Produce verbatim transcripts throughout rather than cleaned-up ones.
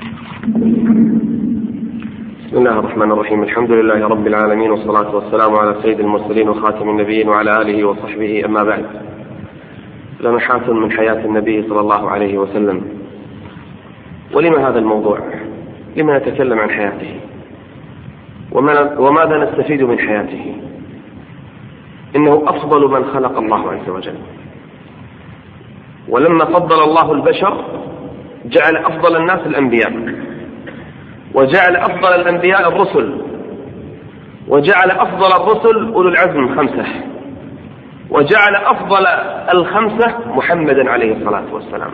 بسم الله الرحمن الرحيم. الحمد لله رب العالمين، والصلاة والسلام على سيد المرسلين وخاتم النبيين وعلى آله وصحبه. أما بعد، لمحات من حياة النبي صلى الله عليه وسلم. ولما هذا الموضوع؟ لما نتكلم عن حياته وماذا نستفيد من حياته؟ إنه أفضل من خلق الله عز وجل، ولما فضل الله البشر جعل أفضل الناس الأنبياء، وجعل أفضل الأنبياء الرسل، وجعل أفضل الرسل أولو العزم خمسة، وجعل أفضل الخمسة محمدا عليه الصلاة والسلام.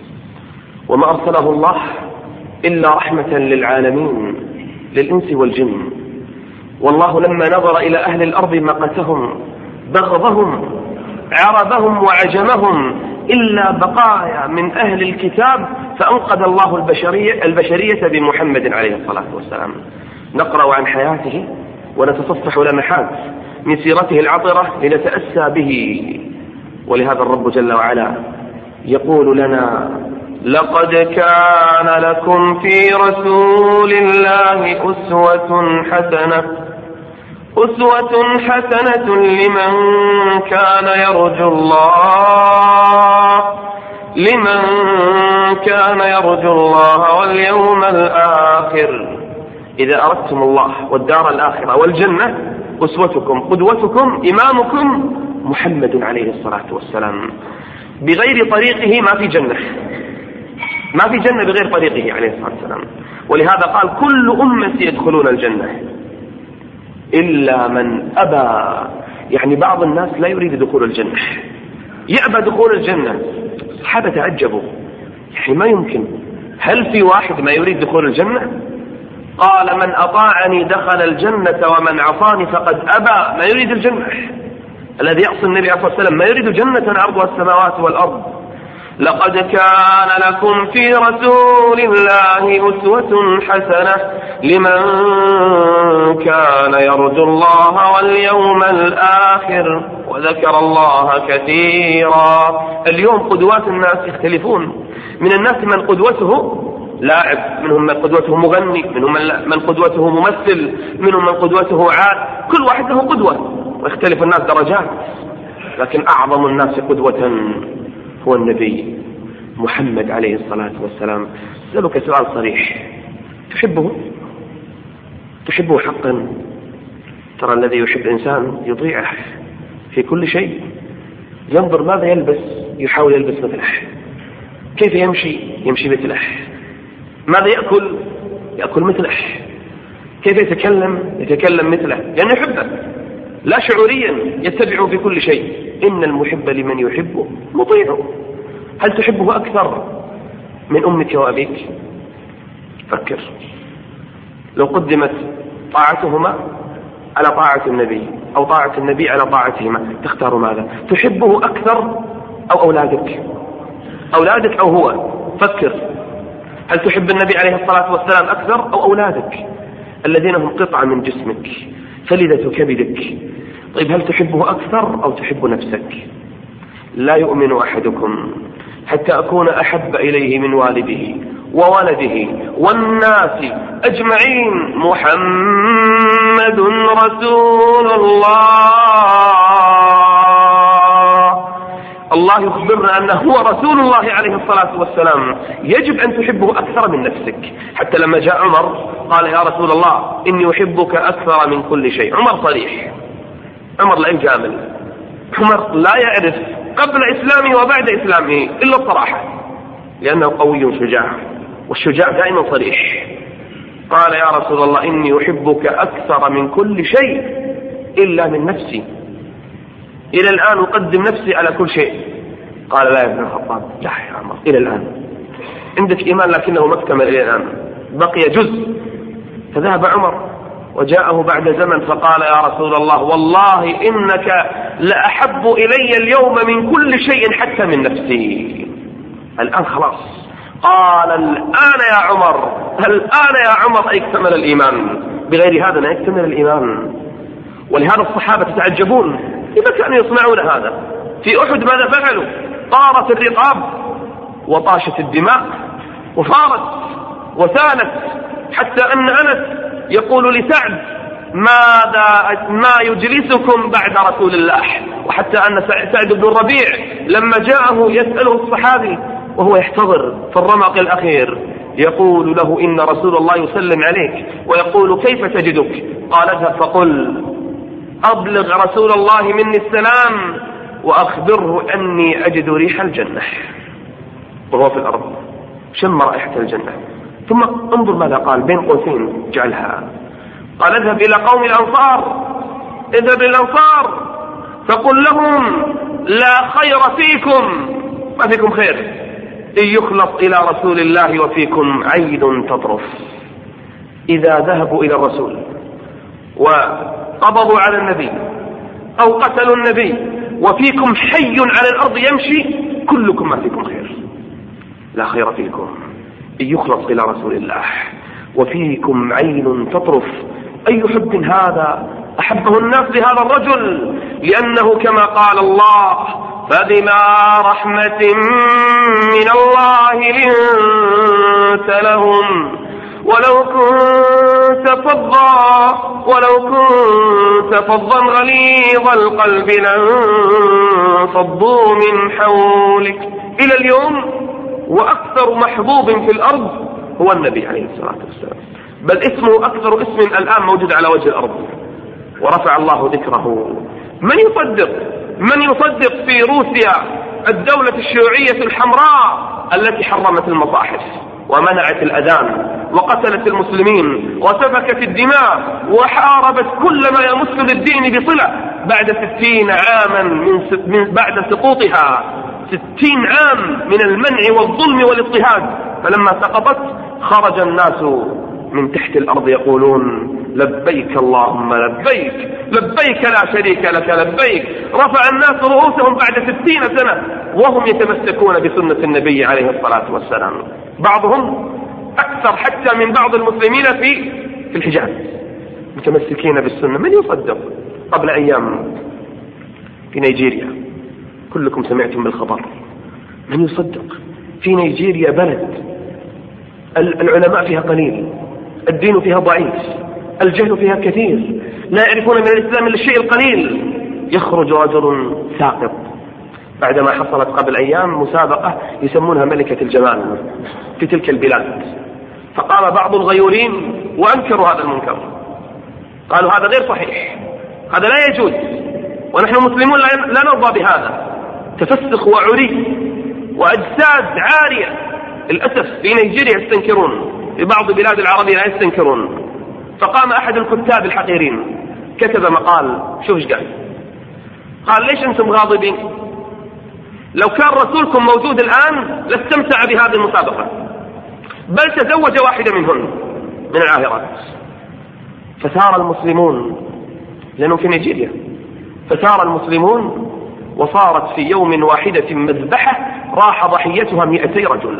وما أرسله الله إلا رحمة للعالمين، للإنس والجن. والله لما نظر إلى أهل الأرض مقتهم، بغضهم، عربهم وعجمهم، إلا بقايا من أهل الكتاب، فأنقذ الله البشرية, البشرية بمحمد عليه الصلاة والسلام. نقرأ عن حياته ونتصفح لمحات من سيرته العطرة لنتأسى به. ولهذا الرب جل وعلا يقول لنا: لقد كان لكم في رسول الله أسوة حسنة أسوة حسنة لمن كان يرجو الله لمن كان يرجو الله واليوم الآخر. إذا أردتم الله والدار الآخرة والجنة، أسوتكم قدوتكم إمامكم محمد عليه الصلاة والسلام. بغير طريقه ما في جنة، ما في جنة بغير طريقه عليه الصلاة والسلام. ولهذا قال: كل أمتي يدخلون الجنة إلا من أبى. يعني بعض الناس لا يريد دخول الجنة، يأبى دخول الجنة. الصحابة تعجبوا، يعني ما يمكن، هل في واحد ما يريد دخول الجنة؟ قال: من أطاعني دخل الجنة ومن عصاني فقد أبى. ما يريد الجنة. الذي يعصي النبي عليه الصلاة والسلام ما يريد جنة عرضها السماوات والأرض. لقد كان لكم في رسول الله أسوة حسنة لمن كان يرجو الله واليوم الآخر وذكر الله كثيرا. اليوم قدوات الناس يختلفون. من الناس من قدوته لاعب، منهم من قدوته مغني، منهم من قدوته ممثل، منهم من قدوته عاد. كل واحد له قدوة، ويختلف الناس درجات. لكن أعظم الناس قدوة هو النبي محمد عليه الصلاة والسلام. أسألك سؤال صريح: تحبه؟ تحبه حقا؟ ترى الذي يحب إنسان يطيعه في كل شيء، ينظر ماذا يلبس يحاول يلبس مثله، كيف يمشي يمشي مثله، ماذا يأكل يأكل مثله، كيف يتكلم يتكلم مثله، لأنه يحبه لا شعوريا، يتبعه في كل شيء. إن المحب لمن يحبه مطيعه. هل تحبه أكثر من أمك وأبيك؟ فكر، لو قدمت طاعتهما على طاعة النبي أو طاعة النبي على طاعتهما، تختار ماذا؟ تحبه أكثر أو أولادك؟ أولادك أو هو؟ فكر، هل تحب النبي عليه الصلاة والسلام أكثر أو أولادك الذين هم قطعة من جسمك، فلذة كبدك؟ طيب، هل تحبه أكثر أو تحب نفسك؟ لا يؤمن أحدكم حتى أكون أحب إليه من والده وولده والناس أجمعين. محمد رسول الله. الله يخبرنا أنه هو رسول الله عليه الصلاة والسلام. يجب أن تحبه أكثر من نفسك. حتى لما جاء عمر قال: يا رسول الله إني أحبك أكثر من كل شيء. عمر صريح، عمر لا يجامل، عمر لا يعرف قبل إسلامه وبعد إسلامه إلا الصراحة، لأنه قوي شجاع، والشجاع دائما صريح. قال: يا رسول الله إني أحبك أكثر من كل شيء إلا من نفسي. إلى الآن أقدم نفسي على كل شيء. قال: لا يا ابن الخطاب، لا يا عمر، إلى الآن عندك إيمان لكنه ما اكتمل إلى الآن، بقي جزء. فذهب عمر وجاءه بعد زمن فقال: يا رسول الله والله إنك لأحب إلي اليوم من كل شيء حتى من نفسي. الآن خلاص. قال: الآن يا عمر، الآن يا عمر اكتمل الإيمان. بغير هذا لا يكتمل الإيمان. ولهذا الصحابة تتعجبون إذا كانوا يصنعون هذا. في أحد ماذا فعلوا؟ طارت الرقاب وطاشت الدماء وفارت وسالت حتى أن أنس يقول لسعد ماذا ما يجلسكم بعد رسول الله، وحتى أن سعد بن الربيع لما جاءه يسأله الصحابي وهو يحتضر في الرمق الأخير يقول له إن رسول الله يسلم عليك ويقول كيف تجدك؟ قال اذهب فقل أبلغ رسول الله مني السلام وأخبره أني أجد ريح الجنة، وهو في الأرض شم رائحة الجنة. ثم انظر ماذا قال بين قوسين جعلها، قال اذهب إلى قوم الأنصار، اذهب إلى الأنصار فقل لهم لا خير فيكم، ما فيكم خير إن يخلص إلى رسول الله وفيكم عيد تطرف. إذا ذهبوا إلى الرسول وقبضوا على النبي أو قتلوا النبي وفيكم حي على الأرض يمشي كلكم ما فيكم خير، لا خير فيكم إن يخلص إلى رسول الله وفيكم عين تطرف. أي حب هذا أحبه الناس لهذا الرجل، لأنه كما قال الله فبما رحمة من الله لنت لهم ولو كنت فظا ولو كنت فظا غليظ القلب لانفضوا من حولك. إلى اليوم وأكثر محبوب في الأرض هو النبي عليه الصلاة والسلام، بل اسمه أكثر اسم الآن موجود على وجه الأرض، ورفع الله ذكره. من يصدق من يصدق في روسيا الدولة الشيوعية الحمراء التي حرمت المصاحف ومنعت الأذان وقتلت المسلمين وسفكت الدماء وحاربت كل ما يمس للدين بصلة بعد ستين عاما من, من بعد سقوطها، ستين عام من المنع والظلم والاضطهاد، فلما سقطت خرج الناس من تحت الأرض يقولون لبيك اللهم لبيك لبيك لا شريك لك لبيك. رفع الناس رؤوسهم بعد ستين سنة وهم يتمسكون بسنة النبي عليه الصلاة والسلام، بعضهم أكثر حتى من بعض المسلمين في في الحجاز متمسكين بالسنة. من يصدق؟ قبل أيام في نيجيريا كلكم سمعتم بالخبر، من يصدق؟ في نيجيريا بلد العلماء فيها قليل، الدين فيها ضعيف، الجهل فيها كثير، لا يعرفون من الإسلام إلا الشيء القليل، يخرج رجل ساقط بعدما حصلت قبل أيام مسابقة يسمونها ملكة الجمال في تلك البلاد، فقام بعض الغيورين وأنكروا هذا المنكر، قالوا هذا غير صحيح، هذا لا يجوز، ونحن مسلمون لا نرضى بهذا. تفسخ وعري وأجساد عارية للأسف في نيجيريا يستنكرون، في بعض البلاد العربية لا يستنكرون. فقام أحد الكتاب الحقيرين كتب مقال، شوف ايش قال، قال ليش أنتم غاضبين؟ لو كان رسولكم موجود الآن لاستمتع بهذه المسابقة، بل تزوج واحدة منهن من العاهرات. فسار المسلمون، لأنهم في نيجيريا، فسار المسلمون وصارت في يوم واحدة مذبحة راح ضحيتها مئتي رجل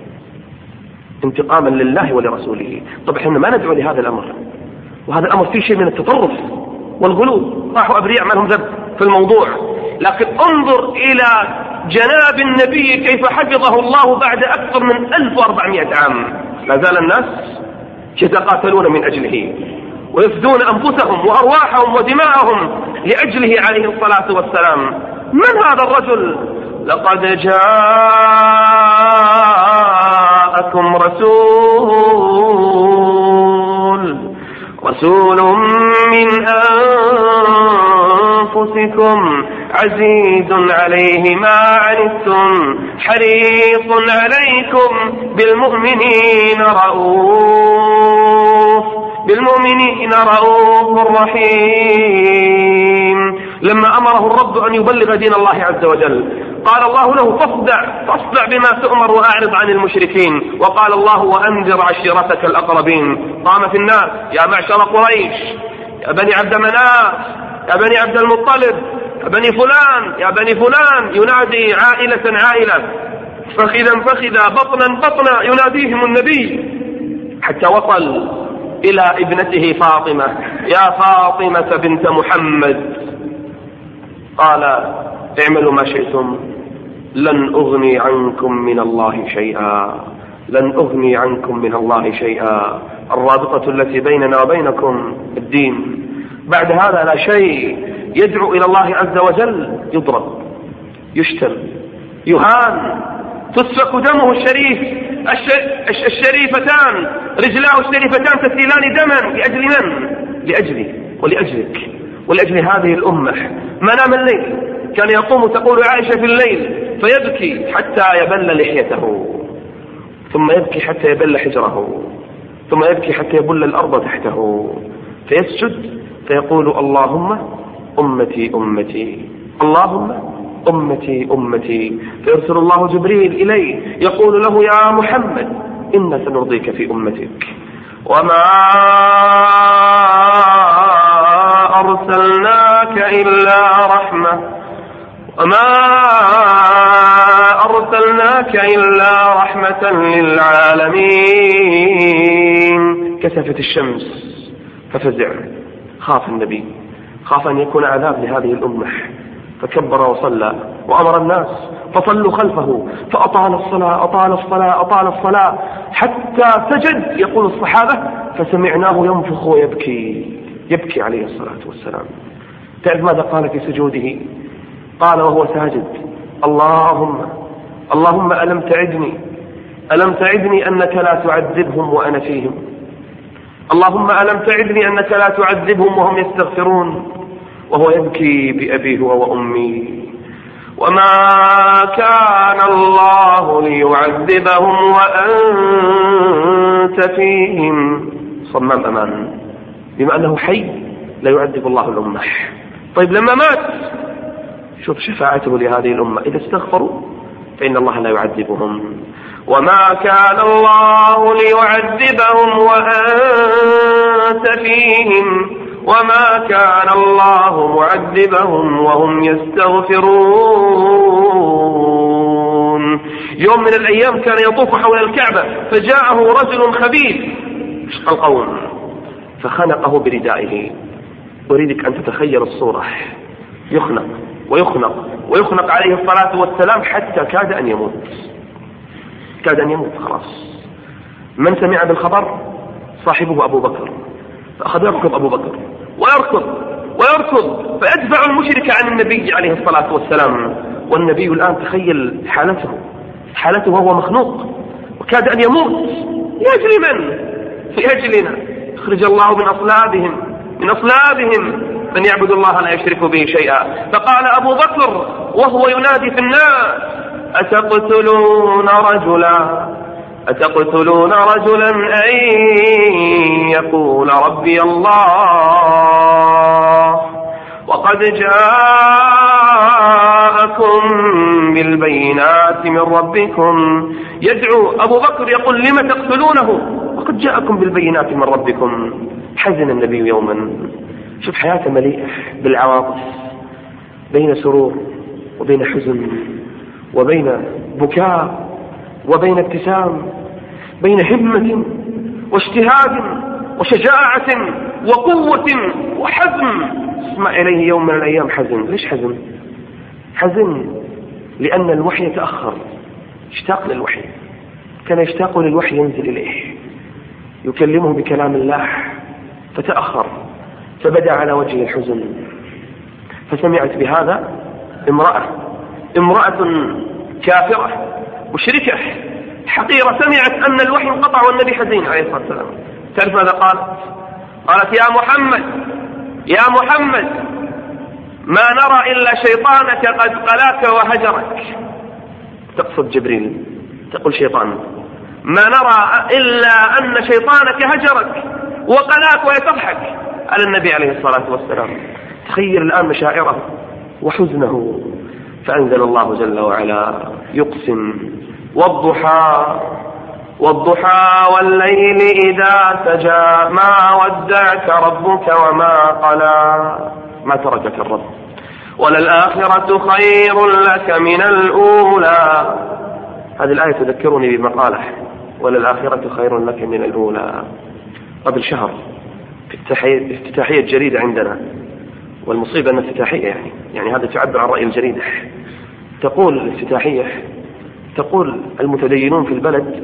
انتقاما لله ولرسوله. طبعا احنا ما ندعو لهذا الأمر، وهذا الأمر فيه شيء من التطرف والغلو، راحوا أبرياء ما لهم ذنب في الموضوع، لكن انظر إلى جناب النبي كيف حفظه الله بعد أكثر من ألف وأربعمائة عام، لا زال الناس يتقاتلون من أجله ويفدون أنفسهم وأرواحهم ودماءهم لأجله عليه الصلاة والسلام. من هذا الرجل؟ لقد جاءكم رسول رسول من أنفسكم عزيز عليه ما عنتم حريص عليكم بالمؤمنين رؤوف بالمؤمنين رؤوف رحيم. لما أمره الرب أن يبلغ دين الله عز وجل قال الله له فاصدع فاصدع بما تؤمر وأعرض عن المشركين، وقال الله وأنذر عشيرتك الأقربين. قام في الناس يا معشر قريش، يا بني عبد مناف، يا بني عبد المطلب، يا بني فلان، يا بني فلان، ينادي عائلة عائلة، فخذا فخذا، بطنا بطنا، يناديهم النبي حتى وصل إلى ابنته فاطمة، يا فاطمة بنت محمد، قال اعملوا ما شئتم لن أغني عنكم من الله شيئا. لن أغني عنكم من الله شيئا. الرابطة التي بيننا وبينكم الدين، بعد هذا لا شيء. يدعو إلى الله عز وجل يضرب، يشتم، يهان، تسفك دمه الشريف. الشريفتان رجلاه الشريفتان تسيلان دما لأجل من؟ لأجلي ولأجلك ولأجل هذه الأمة. ما نام الليل، كان يقوم تقول عائشة في الليل فيبكي حتى يبل لحيته، ثم يبكي حتى يبل حجره، ثم يبكي حتى يبل الأرض تحته، فيسجد فيقول اللهم أمتي أمتي، اللهم أمتي أمتي. فيرسل الله جبريل إليه يقول له يا محمد إنا سنرضيك في أمتك، وما أرسلناك إلا رحمة وما أرسلناك إلا رحمة للعالمين. كسفت الشمس ففزع، خاف النبي، خاف أن يكون عذاب لهذه الأمة، فكبر وصلى وأمر الناس فصلوا خلفه، فأطال الصلاة أطال الصلاة أطال الصلاة حتى سجد. يقول الصحابة فسمعناه ينفخ ويبكي، يبكي عليه الصلاة والسلام. تعرف ماذا قال في سجوده؟ قال وهو ساجد اللهم اللهم ألم تعدني ألم تعدني أنك لا تعذبهم وأنا فيهم، اللهم ألم تعدني أنك لا تعذبهم وهم يستغفرون، وهو يبكي بأبيه وأمي. وما كان الله ليعذبهم وأنت فيهم. صمم أمان، بما أنه حي لا يعذب الله الأمة. طيب لما مات شوف شفاعته لهذه الأمة، إذا استغفروا فإن الله لا يعذبهم. وما كان الله ليعذبهم وأنت فيهم وما كان الله معذبهم وهم يستغفرون. يوم من الأيام كان يطوف حول الكعبة فجاءه رجل خبيث عشق القوم فخنقه بردائه. أريدك أن تتخيل الصورة، يخنق ويخنق ويخنق عليه الصلاة والسلام حتى كاد أن يموت، كاد أن يموت خلاص. من سمع بالخبر؟ صاحبه أبو بكر، فأخذ يركض أبو بكر ويركض ويركض فيدفع المشرك عن النبي عليه الصلاة والسلام. والنبي الآن تخيل حالته حالته وهو مخنوق وكاد أن يموت. لأجل من؟ في أجلنا. اخرج الله من أصلابهم من أصلابهم من يعبد الله لا يشرك به شيئا. فقال أبو بكر وهو ينادي في الناس أتقتلون رجلا أتقتلون رجلا أن يقول ربي الله وقد جاءكم بالبينات من ربكم. يدعو أبو بكر يقول لم تقتلونه وقد جاءكم بالبينات من ربكم. حزن النبي يوما. شوف حياته مليئة بالعواطف، بين سرور وبين حزن وبين بكاء وبين ابتسام، بين همة واجتهاد وشجاعة وقوة وحزم. اسمع إليه يوم من الأيام حزن. ليش حزن؟ حزن لأن الوحي تأخر، اشتاق للوحي، كان يشتاق للوحي ينزل إليه يكلمه بكلام الله فتأخر، فبدأ على وجه الحزن. فسمعت بهذا امرأة امرأة كافرة مشركة حقيرة، سمعت أن الوحي انقطع والنبي حزين عليه الصلاة والسلام. تعرف ماذا قالت؟ قالت يا محمد يا محمد ما نرى إلا شيطانك قد قلاك وهجرك. تقصد جبريل، تقول شيطان. ما نرى إلا أن شيطانك هجرك وقلاك، ويتضحك على النبي عليه الصلاة والسلام. تخيل الآن مشاعره وحزنه. فأنزل الله جل وعلا يقسم والضحى والضحى والليل إذا سجى ما ودعك ربك وما قلى. ما تركك الرب. وللآخرة خير لك من الأولى. هذه الآية تذكرني بمقالة وللآخرة خير لك من الأولى. قبل شهر افتتاحية جريدة عندنا، والمصيبة أن افتتاحية يعني يعني هذا تعبر عن رأي الجريدة. تقول الافتتاحية تقول المتدينون في البلد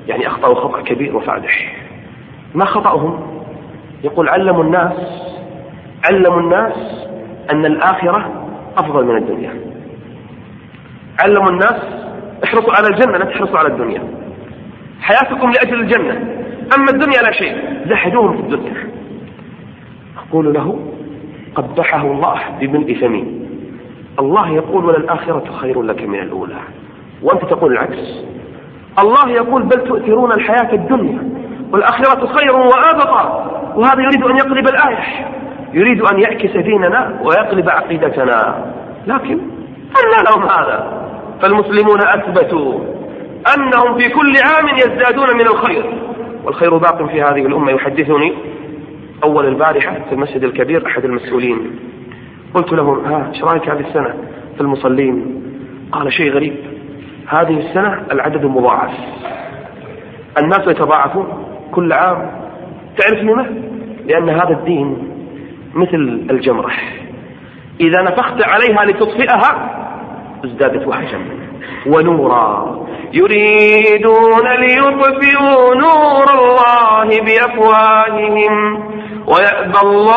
يعني أخطأوا خطأ كبير وفادح. ما خطأهم؟ يقول علموا الناس علموا الناس أن الآخرة أفضل من الدنيا. علموا الناس احرصوا على الجنة لا تحرصوا على الدنيا، حياتكم لأجل الجنة، أما الدنيا لا شيء. زهدوهم في الدنيا. أقول له قبحه الله بملء فمه. الله يقول وللآخرة خير لك من الأولى، وأنت تقول العكس. الله يقول بل تؤثرون الحياة الدنيا والآخرة خير وأبقى، وهذا يريد أن يقلب الآية، يريد أن يعكس ديننا ويقلب عقيدتنا. لكن أن لهم هذا. فالمسلمون أثبتوا أنهم في كل عام يزدادون من الخير، والخير باق في هذه الأمة. يحدثني أول البارحة في المسجد الكبير أحد المسؤولين، قلت لهم ها ايش رايك هذه السنة في المصلين؟ قال شيء غريب، هذه السنة العدد مضاعف، الناس يتضاعفون كل عام. تعرف لما؟ لأن هذا الدين مثل الجمرة، إذا نفخت عليها لتطفئها ازدادت وحشا ونورا. يريدون ليطفئوا نور الله بأفواههم ويأبى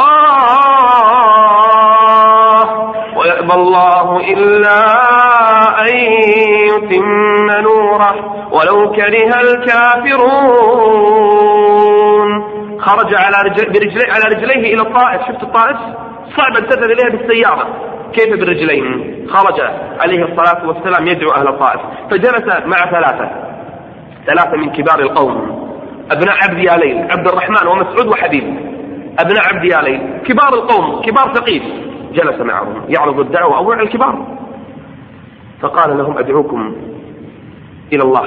الله ويأبى الله إلا أن يتم نوره ولو كره الكافرون. خرج على رجل برجلي على رجليه إلى الطائف. شفت الطائف صعب أن تذهب إليها بالسيارة، كيف بالرجلين؟ خرج عليه الصلاة والسلام يدعو أهل الطائف، فجلس مع ثلاثة ثلاثة من كبار القوم، أبناء عبد ياليل، عبد الرحمن ومسعود وحبيب، أبناء عبد ياليل كبار القوم، كبار ثقيف. جلس معهم يعرض الدعوة أو الكبار، فقال لهم أدعوكم إلى الله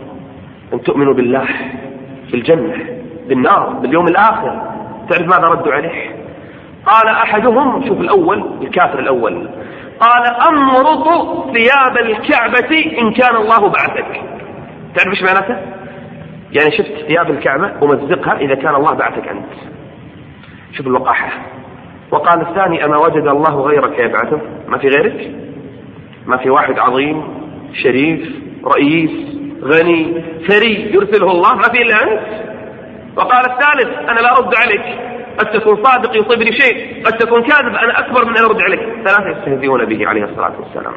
أن تؤمنوا بالله، في الجنة، بالنار، باليوم الآخر. تعرف ماذا ردوا عليه؟ قال أحدهم، شوف الأول الكافر الأول، قال أمرض ثياب الكعبة إن كان الله بعثك. تعرف إيش معناته؟ يعني شفت ثياب الكعبة ومزقها إذا كان الله بعثك أنت. شوف الوقاحة. وقال الثاني أما وجد الله غيرك يبعثه؟ ما في غيرك؟ ما في واحد عظيم شريف رئيس غني ثري يرسله الله؟ ما في إلا أنت. وقال الثالث أنا لا أرد عليك، قد تكون صادق يصيبني شيء، قد تكون كاذب، أنا أكبر من أن أرد عليك. ثلاثة يستهزئون به عليه الصلاة والسلام.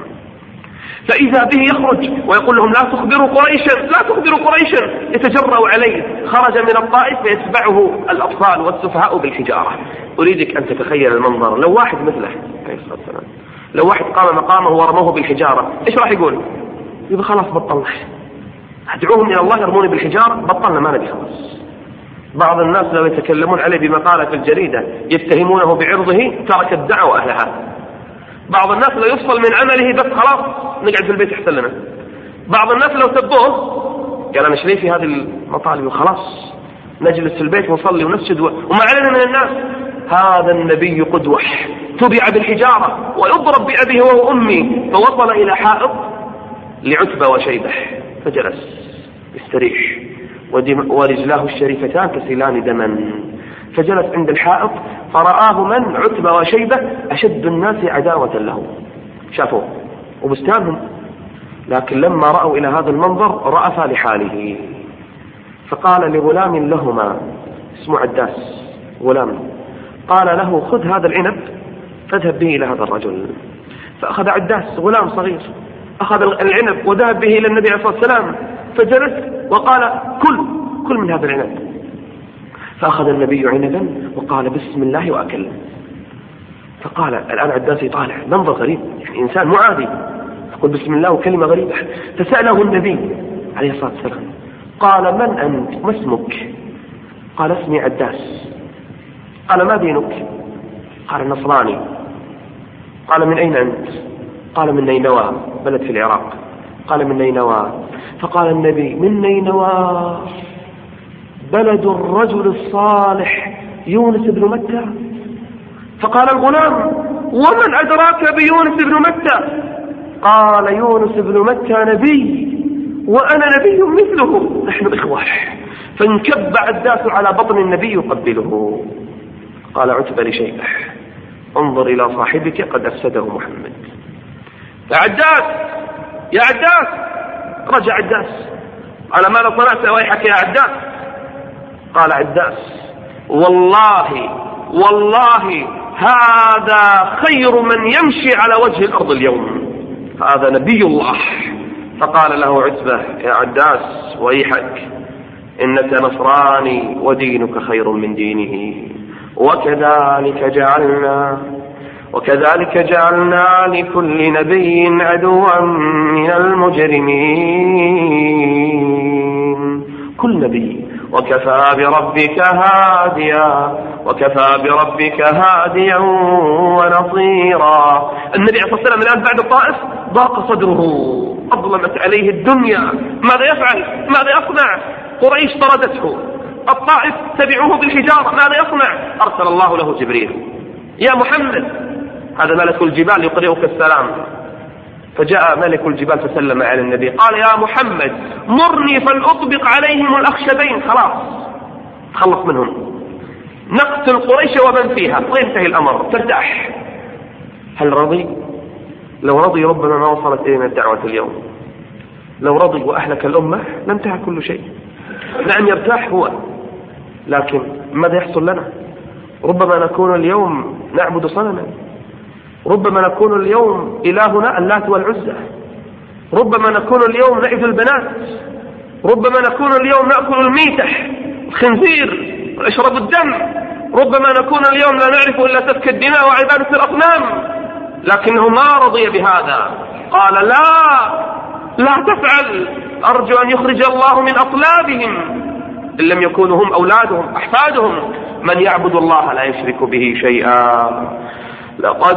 فإذا به يخرج ويقول لهم لا تخبروا قريشا، لا تخبروا قريشا، يتجرأوا عليه. خرج من الطائف فيتبعه الأطفال والسفهاء بالحجارة. أريدك أن تتخيل المنظر، لو واحد مثله عليه الصلاة والسلام، لو واحد قام مقامه ورموه بالحجارة، إيش راح يقول؟ يقول خلاص بطلنا، أدعوهم إلى الله يرموني بالحجارة، بطلنا ما نبي خلاص. بعض الناس لو يتكلمون عليه بما قال في الجريدة يتهمونه بعرضه ترك الدعوة أهلها. بعض الناس لو يفصل من عمله بس خلاص نقعد في البيت أحسن لنا. بعض الناس لو سبوه قال أنا شريف في هذه المطالب وخلاص نجلس في البيت ونصلي ونسجد وما علينا من الناس. هذا النبي قدوة، تبع بالحجارة ويضرب بأبيه وهو أمي. فوصل إلى حائط لعتبة وشيبة فجلس يستريح ورجلاه الشريفتان تسيلان دما، فجلس عند الحائط فرآه من؟ عتبة وشيبة أشد الناس عداوة له، شافوه وبستانهم. لكن لما رأوا إلى هذا المنظر رأفا لحاله، فقال لغلام لهما اسمه عداس غلام، قال له خذ هذا العنب فاذهب به إلى هذا الرجل. فأخذ عداس غلام صغير أخذ العنب وذهب به إلى النبي عليه الصلاة والسلام، فجلس وقال كل كل من هذا العنب. فأخذ النبي عنبا وقال بسم الله وأكل. فقال الآن عداس يطالع منظر غريب، يعني إنسان معادي يقول بسم الله وكلمة غريبة. فسأله النبي عليه الصلاة والسلام قال من أنت؟ ما اسمك؟ قال اسمي عداس. قال ما دينك؟ قال نصراني. قال من أين أنت؟ قال من نينوى بلد في العراق. قال من نينوى. فقال النبي من نينوى بلد الرجل الصالح يونس بن متى. فقال الغلام ومن أدراك بيونس بن متى؟ قال يونس بن متى نبي وأنا نبي مثله، نحن إخوة. فانكب عداس على بطن النبي يقبله. قال عتبة لشيبة انظر إلى صاحبك قد أفسده محمد. يا عداس يا عداس. رجع عداس قال ماذا صنعت ويحك يا عداس؟ قال عداس والله والله هذا خير من يمشي على وجه الأرض اليوم، هذا نبي الله. فقال له عتبة يا عداس ويحك، إنك نصراني ودينك خير من دينه، وكذلك جعلنا وكذلك جعلنا لكل نبي عدوا من المجرمين. كل نبي وكفى بربك هاديا وكفى بربك هاديا ونصيرا. النبي عليه الصلاة والسلام الآن بعد الطائف ضاق صدره، أظلمت عليه الدنيا، ماذا يفعل؟ ماذا يصنع؟ قريش طردته، الطائف تبعوه بالحجارة، ماذا يصنع؟ أرسل الله له جبريل، يا محمد، هذا ملك الجبال يقرئك السلام. فجاء ملك الجبال فسلم على النبي، قال يا محمد مرني فلأطبق عليهم الأخشبين، خلاص تخلص منهم، نقتل قريش ومن فيها وينتهي الأمر، ترتاح. هل رضي؟ لو رضي ربما ما وصلت إلينا الدعوة اليوم. لو رضي وأهلك الأمة لانتهى كل شيء. نعم يرتاح هو، لكن ماذا يحصل لنا؟ ربما نكون اليوم نعبد صنما، ربما نكون اليوم إلهنا اللات والعزى، ربما نكون اليوم نعبد البنات، ربما نكون اليوم نأكل الميتح الخنزير ونشرب الدم، ربما نكون اليوم لا نعرف إلا سفك الدماء وعبادة الأصنام. لكنه ما رضي بهذا، قال لا لا تفعل، أرجو أن يخرج الله من أصلابهم إن لم يكونوا هم أولادهم أحفادهم من يعبد الله لا يشرك به شيئا. لقد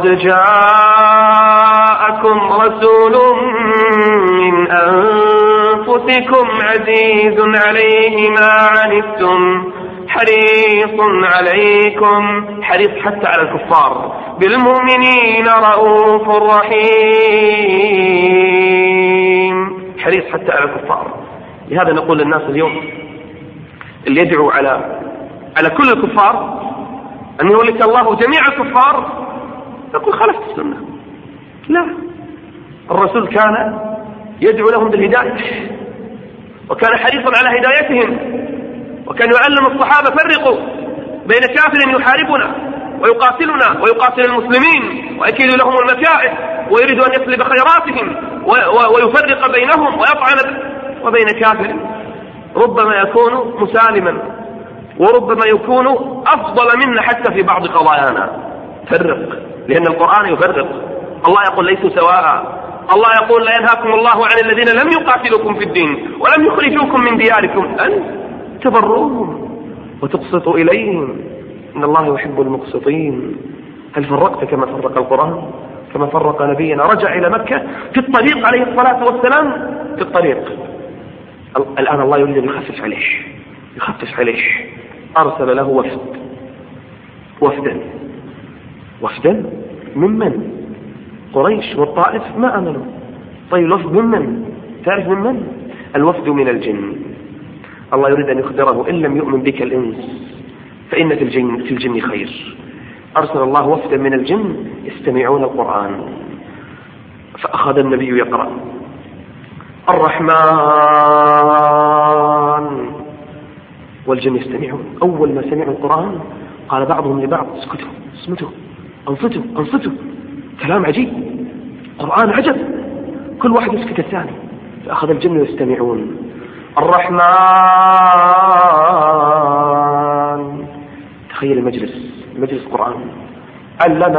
جاءكم رسول من أنفسكم عزيز عليه ما عنتم حريص عليكم، حريص حتى على الكفار، بالمؤمنين رؤوف رحيم، حريص حتى على الكفار. لهذا نقول للناس اليوم اللي يدعو على على كل الكفار أن يولك الله جميع الكفار، نقول خلفت السنة. لا، الرسول كان يدعو لهم بالهداية، وكان حريصا على هدايتهم، وكان يعلم الصحابة فرقوا بين كافر يحاربنا ويقاتلنا ويقاتل المسلمين ويكيل لهم المكائد ويريد أن يسلب خيراتهم ويفرق بينهم ويطعن وبين كافر ربما يكون مسالما وربما يكون أفضل منا حتى في بعض قضايانا. فرق، لأن القرآن يفرق. الله يقول ليسوا سواء، الله يقول لا ينهاكم الله عن الذين لم يقاتلوكم في الدين ولم يخرجوكم من دياركم أن تبروهم وتقسطوا إليهم إن الله يحب المقسطين. هل فرقت كما فرق القرآن؟ كما فرق نبينا رجع إلى مكة في الطريق عليه الصلاة والسلام، في الطريق. الآن الله يريد أن يخفف عليه يخفف عليه أرسل له وفد وفدا وفدا ممن؟ قريش والطائف ما أمنوا. طيب الوفد ممن؟ تعرف ممن؟ الوفد من الجن. الله يريد أن يخبره إن لم يؤمن بك الإنس فإن في الجن, في الجن خير. أرسل الله وفدا من الجن يستمعون القرآن، فأخذ النبي يقرأ الرحمن والجن يستمعون. أول ما سمعوا القرآن قال بعضهم لبعض اسكتوا اسمتوا أنصتوا أنصتوا، كلام عجيب، قرآن عجب، كل واحد يسكت الثاني. فأخذ الجن يستمعون الرحمن. تخيل المجلس، مجلس قرآن، علمنا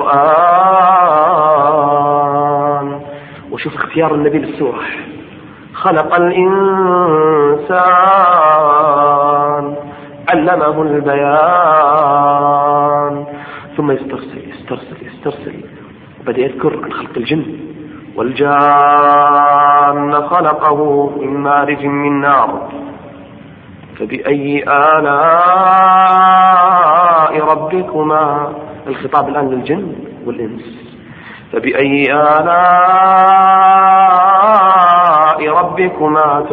القرآن. وشوف اختيار النبي للسورة، خلق الإنسان علمه البيان، ثم يسترسل يسترسل يسترسل وبدأ يذكر عن خلق الجن. والجان خلقه من مارج من نار فبأي آلاء ربكما. الخطاب الآن للجن والإنس. فبأي آلاء ربكما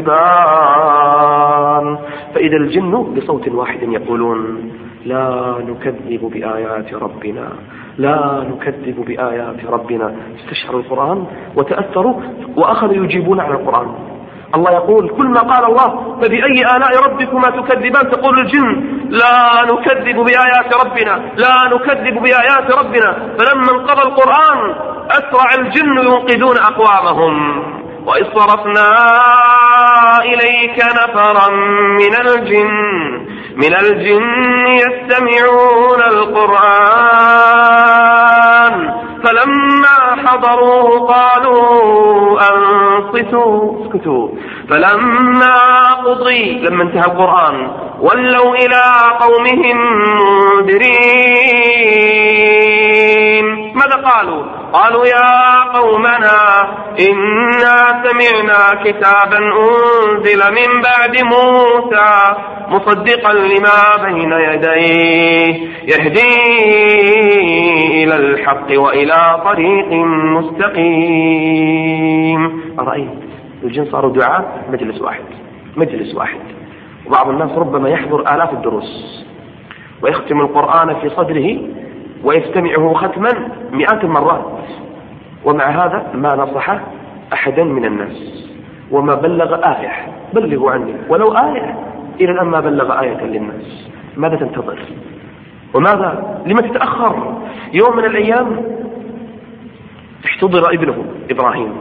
تكذبان. فإذا الجن بصوت واحد يقولون لا نكذب بآيات ربنا لا نكذب بآيات ربنا. استشعروا القرآن وتأثروا وأخذوا يجيبون على القرآن الله يقول كل ما قال الله فبأي آلاء ربكما تكذبان تقول الجن لا نكذب بآيات ربنا لا نكذب بآيات ربنا. فلما انقضى القرآن أسرع الجن ينقذون أقوامهم. وإذ صرفنا إليك نفرا من الجن من الجن يستمعون القرآن فلما حضروه قالوا أنصتوا اسكتوا فلما قضي لما انتهى القرآن ولوا إلى قومهم منذرين. ماذا قالوا؟ قالوا يا قومنا إنا سمعنا كتابا أنزل من بعد موسى مصدقا لما بين يديه يهدي إلى الحق وإلى طريق مستقيم. أرأيت الجن صاروا دعاء مجلس واحد مجلس واحد. وبعض الناس ربما يحضر آلاف الدروس ويختم القرآن في صدره ويستمعه ختما مئات المرات، ومع هذا ما نصح أحدا من الناس وما بلغ آية. بلغوا عني ولو آية. إلى الآن ما بلغ آية للناس. ماذا تنتظر؟ وماذا لما تتأخر؟ يوم من الأيام احتضر ابنه إبراهيم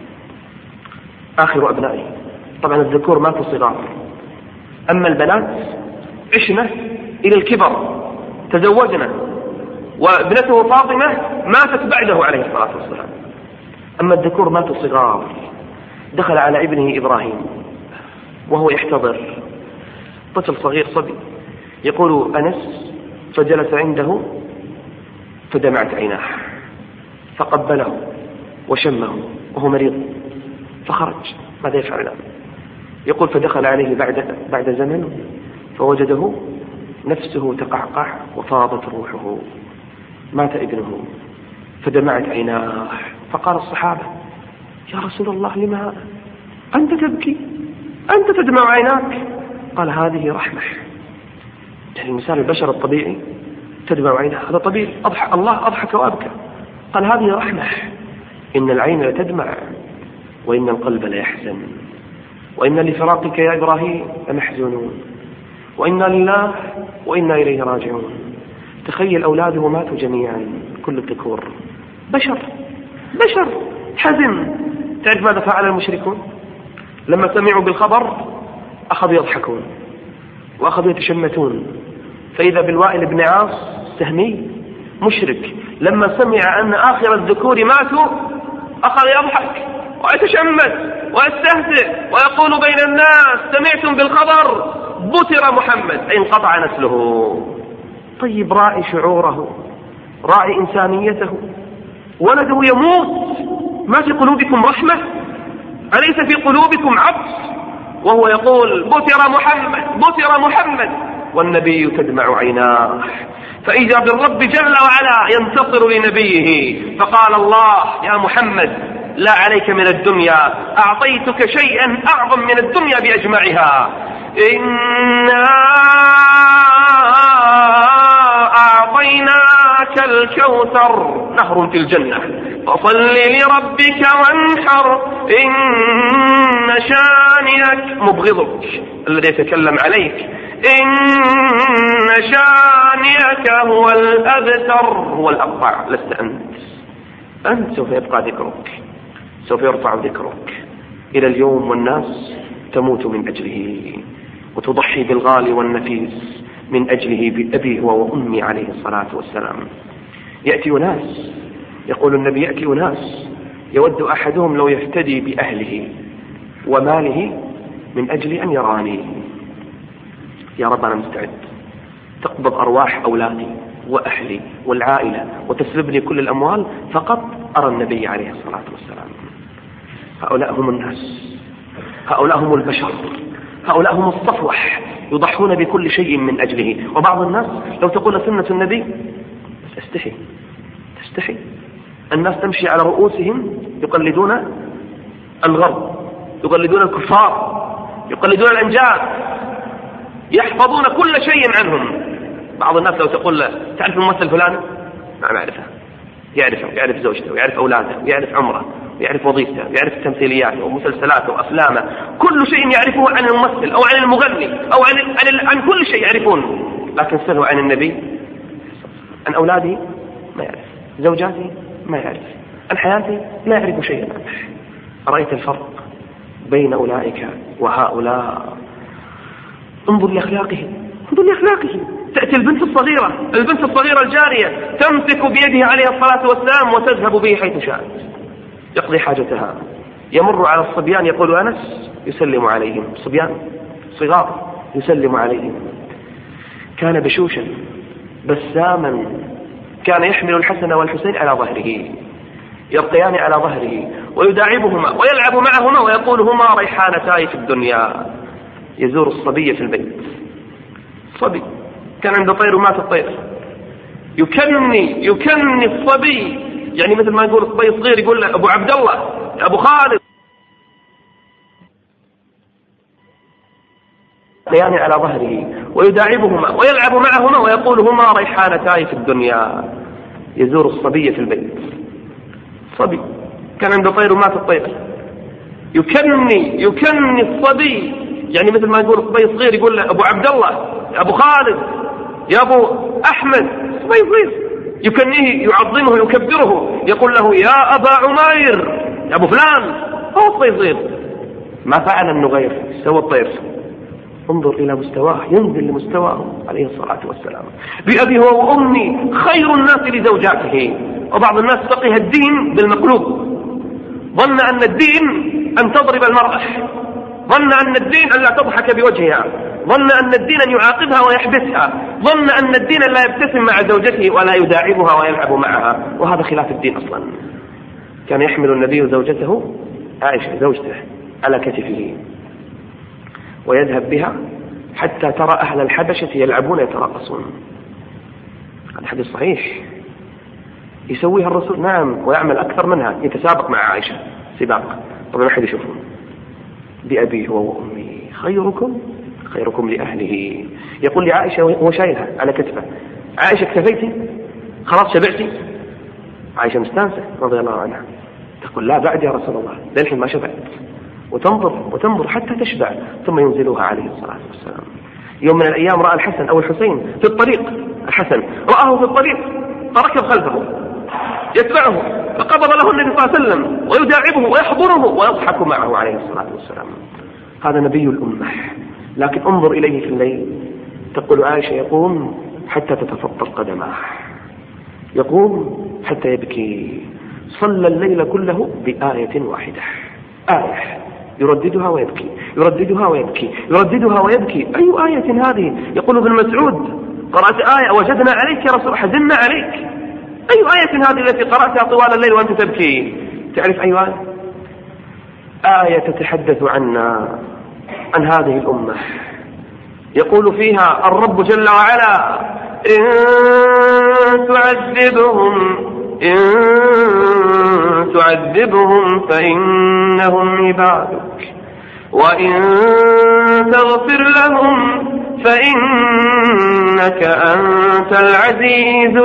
آخر أبنائه. طبعا الذكور ماتوا صغار، أما البنات عشنا إلى الكبر تزوجنا، وابنته فاطمة ماتت بعده عليه الصلاة والسلام. أما الذكور ماتوا صغار. دخل على ابنه إبراهيم وهو يحتضر، طفل صغير صبي، يقول أنس فجلس عنده فدمعت عيناه فقبله وشمه وهو مريض فخرج. ماذا يفعل الآن؟ يقول فدخل عليه بعد بعد زمن فوجده نفسه تقعقع وفاضت روحه. مات ابنه فدمعت عيناه. فقال الصحابة يا رسول الله لما أنت تبكي أنت تدمع عيناك؟ قال هذه رحمة. يعني مثال البشر الطبيعي تدمع عيناه هذا طبيعي. أضحك الله أضحك وأبكى. قال هذه رحمة. إن العين لتدمع وإن القلب ليحزن وإن لفراقك يا إبراهيم لمحزونون وإنا لله وإنا إليه راجعون. تخيل أولاده ماتوا جميعا كل الذكور بشر بشر حزن. تعرف ماذا فعل المشركون؟ لما سمعوا بالخبر أخذوا يضحكون وأخذوا يتشمتون. فإذا بالوائل بن عاص سهمي مشرك لما سمع أن آخر الذكور ماتوا أخذ يضحك ويتشمت ويستهزئ ويقول بين الناس سمعتم بالخبر بتر محمد أي انقطع نسله. طيب راعي شعوره راعي إنسانيته. ولده يموت ما في قلوبكم رحمة؟ أليس في قلوبكم عطف؟ وهو يقول بتر محمد بتر محمد والنبي تدمع عيناه. فإذا بالرب جل وعلا ينتصر لنبيه فقال الله يا محمد لا عليك من الدنيا أعطيتك شيئا أعظم من الدنيا بأجمعها. إنا أعطيناك الكوثر نهر في الجنة فصل لربك وانحر إن شانئك مبغضك الذي يتكلم عليك إن شانئك هو الأبتر هو الأقطع لست أنت. أنت سوف يبقى ذكرك سوف يرفع ذكرك إلى اليوم والناس تموت من أجله وتضحي بالغالي والنفيس من أجله بأبي وأمي عليه الصلاة والسلام. يأتي ناس يقول النبي يأتي ناس يود أحدهم لو يفتدي بأهله وماله من أجل أن يراني. يا رب أنا مستعد تقبض أرواح أولادي وأهلي والعائلة وتسلبني كل الأموال فقط أرى النبي عليه الصلاة والسلام. هؤلاء هم الناس هؤلاء هم البشر هؤلاء هم الصفوح يضحون بكل شيء من أجله. وبعض الناس لو تقول سنة النبي تستحي تستحي. الناس تمشي على رؤوسهم يقلدون الغرب يقلدون الكفار يقلدون الأنجاب يحفظون كل شيء عنهم. بعض الناس لو تقول له تعرف الممثل فلان ما معرفه يعرفه يعرف زوجته ويعرف أولاده ويعرف عمره يعرف وظيفته، يعرف تمثيلياته ومسلسلاته وأفلامه، كل شيء يعرفه عن الممثل أو عن المغني أو عن, عن, عن كل شيء يعرفون. لكن سألوا عن النبي، عن أولادي ما يعرف، زوجاتي ما يعرف، عن حياتي لا يعرف شيئا. أرأيت الفرق بين أولئك وهؤلاء؟ انظر لأخلاقه، انظر لأخلاقه. تأتي البنت الصغيرة، البنت الصغيرة الجارية تمسك بيده عليه الصلاة والسلام وتذهب به حيث شاءت، يقضي حاجتها. يمر على الصبيان يقول أنس، يسلم عليهم، صبيان صغار يسلم عليهم. كان بشوشا بساما، كان يحمل الحسن والحسين على ظهره، يرقيان على ظهره ويداعبهما ويلعب معهما ويقول هما ريحانتاي في الدنيا. يزور الصبي في البيت، صبي كان عنده طير ومات الطير، يكني يكني الصبي، يعني مثل ما يقول الصبي صغير يقول له أبو عبد الله، أبو خالد، يعني على ظهره ويداعبهما ويلعب معهما ويقول هما ريحانتاي في الدنيا. يزور الصبي في البيت، صبي كان عنده طير ومات الطير، يكني يكني الصبي، يعني مثل ما يقول الصبي صغير يقول له أبو عبد الله، أبو خالد، يا أبو أحمد، صبي صغير يكنيه، يعظمه، يكبره، يقول له يا أبا عمير، يا أبو فلان. هو صبي صغير. ما فعل النغير، سوى الطير. انظر إلى مستواه، ينزل لمستواه عليه الصلاة والسلام. بأبي هو وأمي خير الناس لزوجاته. وبعض الناس فقه الدين بالمقلوب، ظن أن الدين أن تضرب المرأة، ظن أن الدين أن لا تضحك بوجهها، ظن أن الدين أن يعاقبها ويحبسها، ظن أن الدين أن لا يبتسم مع زوجته ولا يداعبها ويلعب معها، وهذا خلاف الدين أصلا. كان يحمل النبي زوجته عائشة زوجته على كتفه ويذهب بها حتى ترى أهل الحبشة يلعبون يتراقصون. هذا حديث صحيح. يسويها الرسول، نعم، ويعمل أكثر منها، يتسابق مع عائشة سباق، طبعا أحد يشوفون. بأبي هو وأمي خيركم خيركم لأهله. يقول لعائشة وهو شايلها على كتفه، عائشة اكتفيتي؟ خلاص شبعتي؟ عائشة مستانسة رضي الله عنها، تقول لا بعد يا رسول الله، للحين ما شبعت. وتنظر وتنظر حتى تشبع، ثم ينزلوها عليه الصلاة والسلام. يوم من الأيام رأى الحسن أو الحسين في الطريق، الحسن رآه في الطريق فركب خلفه يتبعه، فقبض له النبي صلى الله عليه وسلم ويداعبه ويحضره ويضحك معه عليه الصلاة والسلام. هذا نبي الأمة. لكن انظر إليه في الليل، تقول عائشة يقوم حتى تتفطر قدماه، يقوم حتى يبكي. صلى الليل كله بآية واحدة، آية يرددها ويبكي، يرددها ويبكي، يرددها ويبكي. أي آية هذه؟ يقول ابن مسعود قرأت آية وجدنا عليك يا رسول، حزننا عليك. أي آية هذه التي قرأتها طوال الليل وأنت تبكي؟ تعرف أي آية؟ آية تتحدث عنا، عن هذه الأمة. يقول فيها الرب جل وعلا إن تعذبهم إن تعذبهم فإنهم عبادك وإن تغفر لهم فإنك أنت العزيز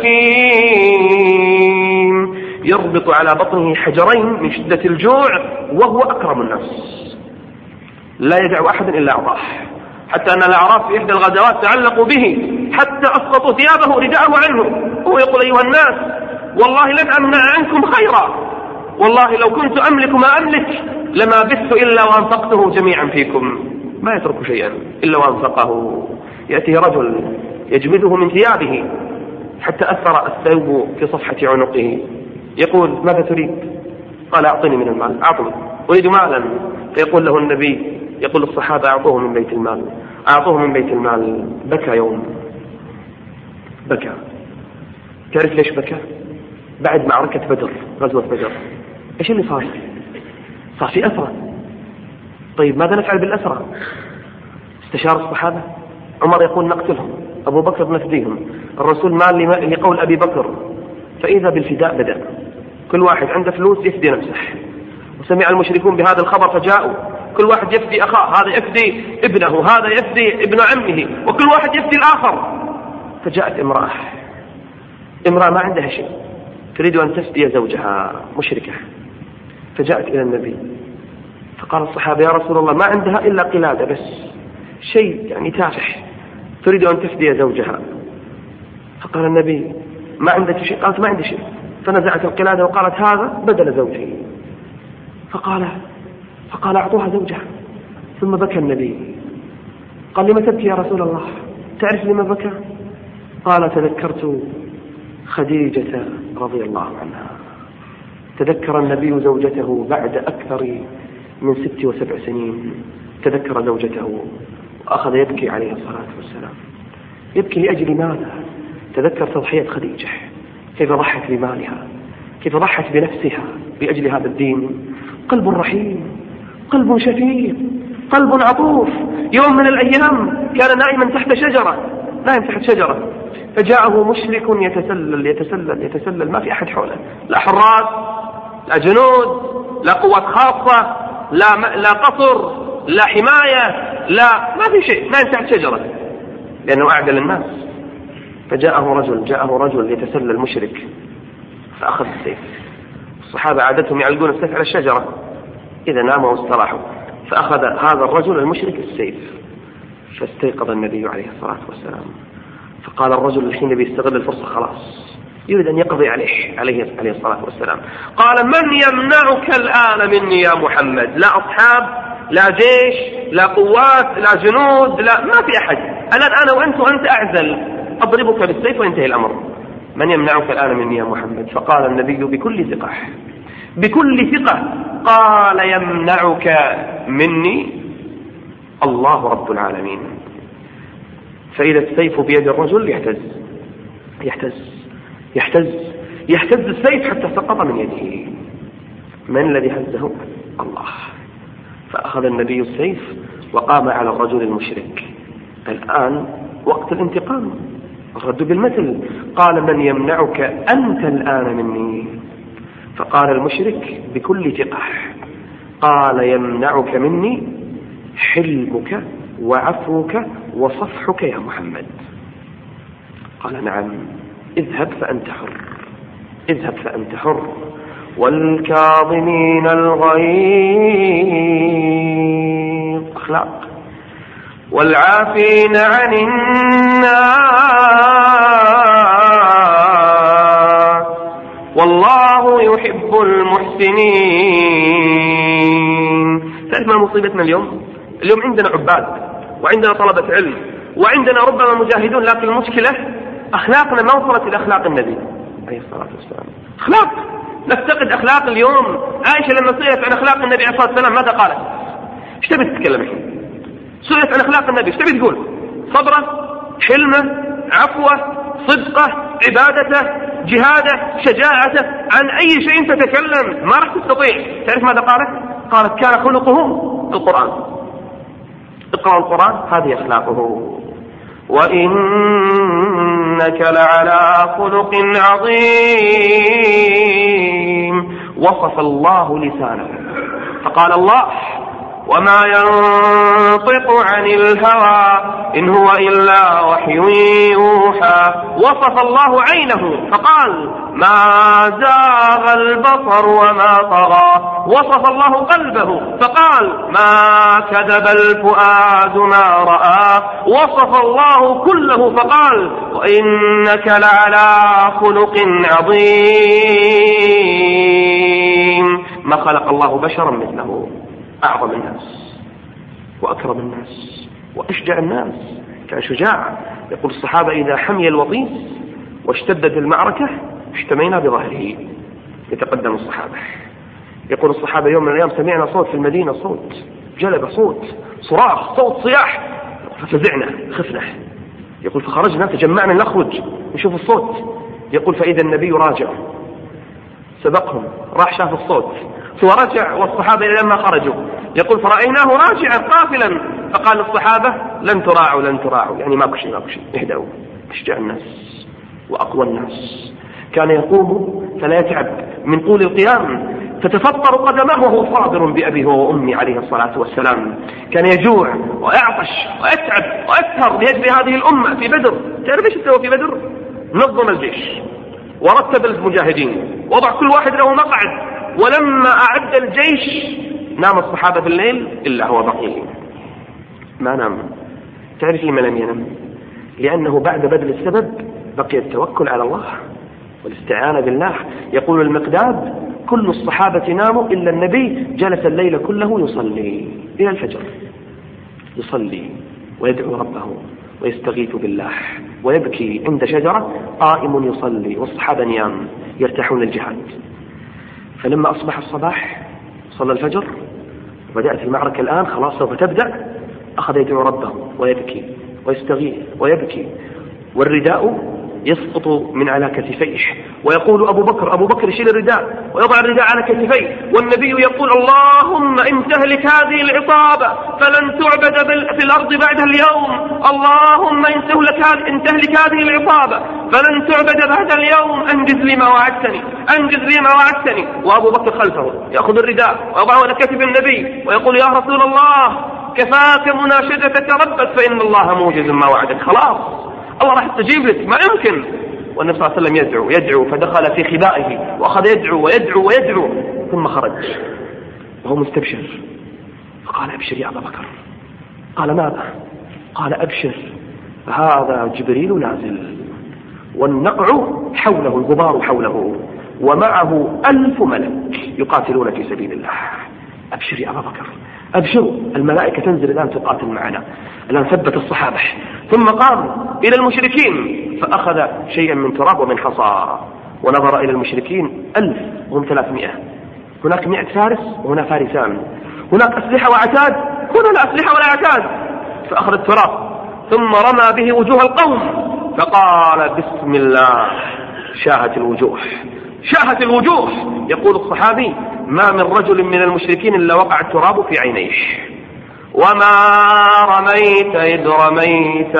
الحكيم. يربط على بطنه حجرين من شدة الجوع وهو أكرم الناس، لا يدع أحد إلا أعطاه، حتى أن الأعراب في إحدى الغزوات تعلقوا به حتى أسقطوا ثيابه رداءه عنه، وهو يقول أيها الناس والله لن أمنع عنكم خيرا، والله لو كنت أملك ما أملك لما بثت إلا وأنفقته جميعا فيكم. ما يترك شيئا إلا وأنفقه. يأتيه رجل يجمده من ثيابه حتى أثر الثوب في صفحة عنقه، يقول ماذا تريد؟ قال أعطني من المال. أعطني، أريد مالا. فيقول له النبي، يقول الصحابة أعطوه من بيت المال، أعطوه من بيت المال. بكى يوم، بكى. تعرف ليش بكى؟ بعد معركة بدر، غزوة بدر، إيش اللي صار؟ صار في أسرى. طيب ماذا نفعل بالأسرى؟ استشار الصحابة. عمر يقول نقتلهم، أبو بكر نفديهم، الرسول مال لقول أبي بكر. فإذا بالفداء بدأ، كل واحد عنده فلوس يفدي نفسه. وسمع المشركون بهذا الخبر فجاءوا، كل واحد يفدي أخاه، هذا يفدي ابنه، هذا يفدي ابن عمه، وكل واحد يفدي الآخر. فجاءت امرأة، امرأة ما عندها شيء، تريد أن تفدي زوجها، مشركة، فجاءت إلى النبي فقال الصحابة يا رسول الله ما عندها إلا قلادة بس شيء يعني تافه تريد أن تفدي زوجها. فقال النبي ما عندك شيء؟ قالت ما عندي شيء. فنزعت القلادة وقالت هذا بدل زوجي. فقال فقال أعطوها زوجها. ثم بكى النبي قال لما تبكي يا رسول الله؟ تعرف لما بكى؟ قال تذكرت خديجة رضي الله عنها. تذكر النبي زوجته بعد أكثر من ست وسبع سنين، تذكر زوجته وأخذ يبكي عليه الصلاة والسلام. يبكي لأجل ماذا؟ تذكر تضحية خديجة، كيف ضحت بمالها، كيف ضحت بنفسها بأجل هذا الدين. قلب رحيم، قلب شفيق، قلب عطوف. يوم من الأيام كان نائما تحت شجرة، نائم تحت شجرة، فجاءه مشرك يتسلل يتسلل يتسلل، ما في أحد حوله، لا حراس، لا جنود، لا قوات خاصة، لا لا قصر، لا حماية، لا ما في شيء، نائم تحت شجرة لأنه أعدل الناس. فجاءه رجل جاءه رجل يتسلل مشرك فأخذ السيف. الصحابة عادتهم يعلقون السيف على الشجرة إذا ناموا واستراحوا، فأخذ هذا الرجل المشرك السيف. فاستيقظ النبي عليه الصلاة والسلام فقال الرجل الحين بيستغل الفرصة، خلاص يريد أن يقضي عليه عليه عليه الصلاة والسلام. قال من يمنعك الآن مني يا محمد؟ لا أصحاب، لا جيش، لا قوات، لا جنود، لا ما في أحد، الآن أنا وأنت وأنت أعزل، أضربك بالسيف وينتهي الأمر. من يمنعك الآن مني يا محمد؟ فقال النبي بكل ثقة بكل ثقة قال يمنعك مني الله رب العالمين. فإذا السيف بيد الرجل يهتز يهتز يهتز يهتز السيف حتى سقط من يده. من الذي هزه؟ الله. فأخذ النبي السيف وقام على الرجل المشرك. الآن وقت الانتقام، الرد بالمثل. قال من يمنعك أنت الآن مني؟ فقال المشرك بكل ثقة قال يمنعك مني حلمك وعفوك وصفحك يا محمد. قال نعم، اذهب فأنت حر، اذهب فأنت حر. والكاظمين الغيظ أخلاق، والعافين عن الناس والله يحب المحسنين. تعرف ما مصيبتنا اليوم؟ اليوم عندنا عباد وعندنا طلبة علم وعندنا ربما مجاهدون، لكن المشكلة أخلاقنا ما وصلت إلى أخلاق النبي عليه الصلاة والسلام. أخلاق نفتقد أخلاق اليوم. عائشة لما سئلت عن أخلاق النبي عليه الصلاة والسلام ماذا قالت؟ ايش تبي تتكلم الحين؟ سئلت عن أخلاق النبي ايش تبي تقول؟ صبره، حلمه، عفوه، صدقه، عبادته، جهاده، شجاعته، عن أي شيء تتكلم ما راح تستطيع. تعرف ماذا قالت؟ قالت كان خلقه القرآن. اقرأ القرآن هذه أخلاقه. وإنك لعلى خلق عظيم. وصف الله لسانه فقال الله وما ينطق عن الهوى إن هو إلا وحي يوحى. وصف الله عينه فقال ما زاغ البصر وما طغى. وصف الله قلبه فقال ما كذب الفؤاد ما رأى. وصف الله كله فقال وإنك لعلى خلق عظيم. ما خلق الله بشرا مثله، أعظم الناس وأكرم الناس وأشجع الناس، كان شجاع. يقول الصحابة إذا حمي الوطيس واشتدت المعركة اجتمعنا بظهره. يتقدم الصحابة. يقول الصحابة يوم من الأيام سمعنا صوت في المدينة، صوت جلب، صوت صراخ، صوت صياح، ففزعنا خفنا. يقول فخرجنا تجمعنا نخرج نشوف الصوت. يقول فإذا النبي راجع، سبقهم راح شاف الصوت ورجع والصحابة لما خرجوا. يقول فرأيناه راجعا قافلا فقال الصحابة لن تراعوا لن تراعوا، يعني ماكو شيء ماكو شيء، اهدأوا. أشجع الناس وأقوى الناس. كان يقوم فلا يتعب من طول القيام، تتفطر قدمه وهو صابر بأبيه وأمي عليه الصلاة والسلام. كان يجوع ويعطش ويتعب ويسهر ليجري هذه الأمة في بدر. تعرف ايش سوى في بدر؟ نظم الجيش ورتب المجاهدين، وضع كل واحد له مقعد ولما أعد الجيش نام الصحابة في الليل إلا هو بقي ما نام. تعرف لما لم ينم؟ لأنه بعد بذل السبب بقي التوكل على الله والاستعانة بالله. يقول المقداد كل الصحابة ناموا إلا النبي جلس الليل كله يصلي إلى الفجر، يصلي ويدعو ربه ويستغيث بالله ويبكي عند شجرة قائم يصلي، والصحابة نيام يرتاحون للجهاد. فلما أصبح الصباح صلى الفجر وبدأت المعركة الآن خلاص سوف تبدأ، أخذ يدعو ربه ويبكي ويستغيث ويبكي، والرداء يسقط من على كتفيه، ويقول أبو بكر أبو بكر يشيل الرداء ويضع الرداء على كتفيه، والنبي يقول اللهم إن تهلك هذه العصابة فلن تعبد في الأرض بعدها اليوم، اللهم إن تهلك هذه إن تهلك هذه العصابة فلن تعبد بعد اليوم، أنجز لي ما وعدتني أنجز لي ما وعدتني. وأبو بكر خلفه يأخذ الرداء ويضعه على كتف النبي ويقول يا رسول الله كفاك مناشدتك ربك فإن الله موجز ما وعدك، خلاص الله راح يستجيب لك ما يمكن. والنبي صلى الله عليه وسلم يدعو يدعو فدخل في خبائه وأخذ يدعو ويدعو ويدعو ثم خرج وهو مستبشر فقال أبشر يا أبا بكر. قال ماذا؟ قال أبشر هذا جبريل نازل والنقع حوله الغبار حوله ومعه ألف ملك يقاتلون في سبيل الله. أبشر يا أبا بكر أبشروا الملائكة تنزل الآن تقاتل معنا. الآن ثبت الصحابة ثم قام إلى المشركين فأخذ شيئا من تراب ومن حصى ونظر إلى المشركين ألف وهم ثلاثمائة، هناك مئة فارس وهنا فارسان، هناك أسلحة وعتاد هنا لا أسلحة ولا عتاد، فأخذ التراب ثم رمى به وجوه القوم فقال بسم الله شاهت الوجوه شاهت الوجوه. يقول الصحابي ما من رجل من المشركين إلا وقع التراب في عينيه. وما رميت إذ رميت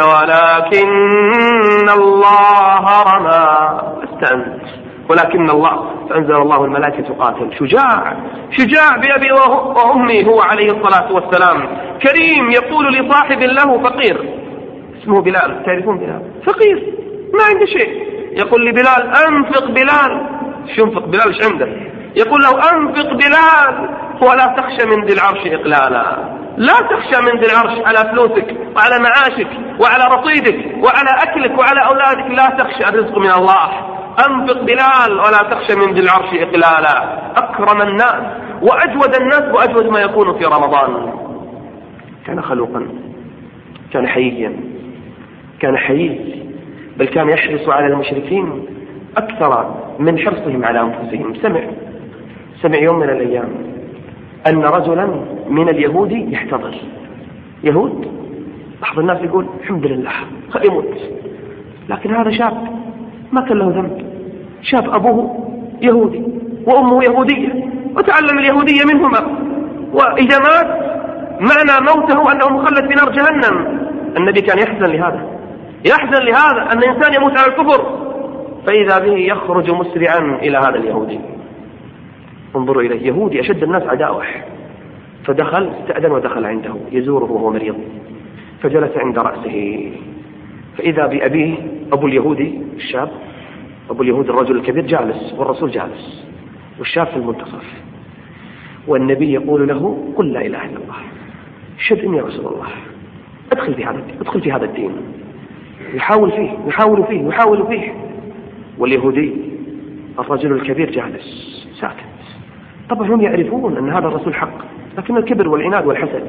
ولكن الله رمى استأنت ولكن الله. فأنزل الله الملائكة تقاتل. شجاع شجاع بأبي وأمي هو عليه الصلاة والسلام، كريم. يقول لصاحب له فقير اسمه بلال، تعرفون بلال فقير ما عنده شيء، يقول لبلال أنفق بلال. شو ينفق بلال ايش عنده؟ يقول له أنفق بلال ولا تخشى من ذي العرش إقلالا، لا تخشى من ذي العرش على فلوسك وعلى معاشك وعلى رصيدك وعلى أكلك وعلى أولادك، لا تخشى الرزق من الله. أنفق بلال ولا تخشى من ذي العرش إقلالا. أكرم الناس وأجود الناس وأجود ما يكون في رمضان. كان خلوقا، كان حييا، كان حيي، بل كان يحرص على المشركين أكثر من حرصهم على أنفسهم. سمع سمع يوم من الأيام أن رجلا من اليهود يحتضر. يهود بعض الناس يقول الحمد لله خليه يموت، لكن هذا شاب ما كان له ذنب، شاب أبوه يهودي وأمه يهودية وتعلم اليهودية منهما، وإذا مات معنى موته أنه مخلد في نار جهنم. النبي كان يحزن لهذا يحزن لهذا أن إنسان يموت على الكفر، فإذا به يخرج مسرعا إلى هذا اليهودي. انظروا إليه، يهودي أشد الناس عداوة، فدخل استأذن ودخل عنده يزوره وهو مريض، فجلس عند رأسه فإذا بأبيه أبو اليهودي الشاب أبو اليهود الرجل الكبير جالس والرسول جالس والشاب في المنتصف، والنبي يقول له قل لا إله إلا الله، شد إني رسول الله، ادخل في هذا ادخل في هذا الدين. يحاول فيه يحاول فيه يحاول فيه واليهودي الرجل الكبير جالس ساكت. طبعا هم يعرفون أن هذا الرسول حق، لكن الكبر والعناد والحسد.